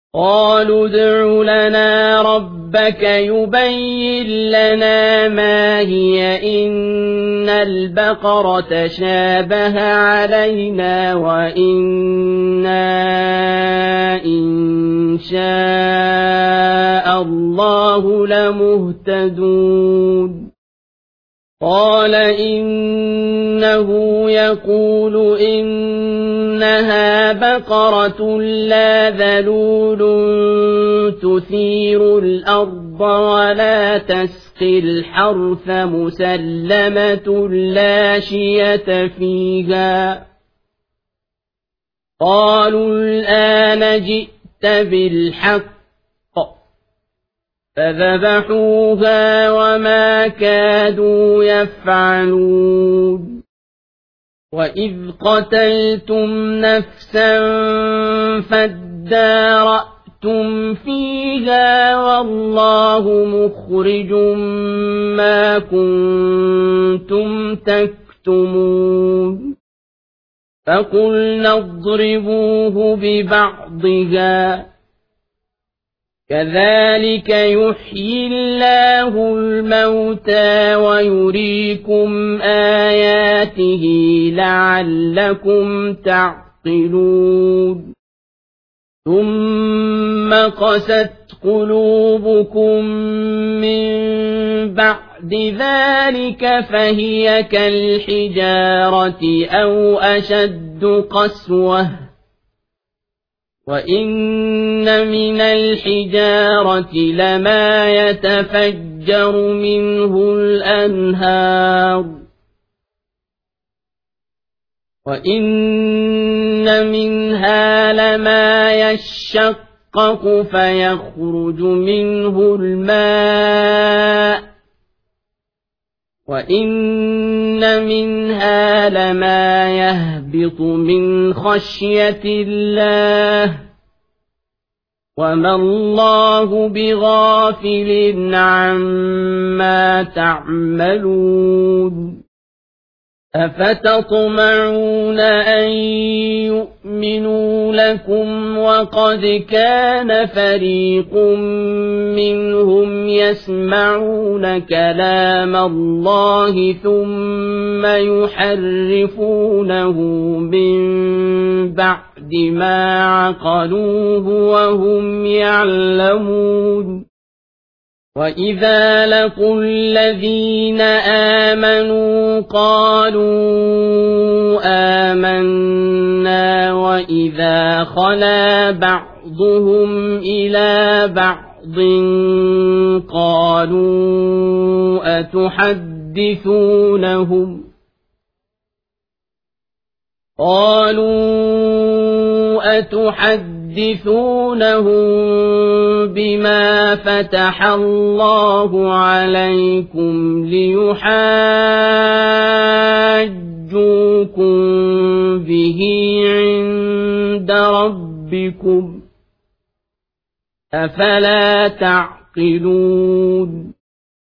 قالوا ادْعُ لنا ربك يبين لنا ما هي إن البقرة شابه علينا وإنا إن شاء الله لمهتدون قال إنه يقول إنها بقرة لا ذلول تثير الأرض ولا تسقي الحرث مسلمة لا شية فيها قالوا الآن جئت بالحق فذبحوها وما كادوا يفعلون وإذ قتلتم نفسا فادارأتم فيها والله مخرج ما كنتم تكتمون فقلنا اضربوه ببعضها كذلك يحيي الله الموتى ويريكم آياته لعلكم تعقلون ثم قست قلوبكم من بعد ذلك فهي كالحجارة أو أشد قسوة وإن من الحجارة لما يتفجر منه الأنهار وإن منها لما يشقق فيخرج منه الماء وإن منها لما يهبط من خشية الله وما الله بغافل عما تعملون أفتطمعون أن يؤمنوا لكم وقد كان فريق منهم يسمعون كلام الله ثم يحرفونه من بعد ما عقلوه وهم يعلمون وإذا لقوا الذين آمنوا قالوا آمنا وإذا خلا بعضهم إلى بعض قالوا أتحدثونهم بما فتح الله عليكم ليحاجوكم به عند ربكم أفلا تعقلون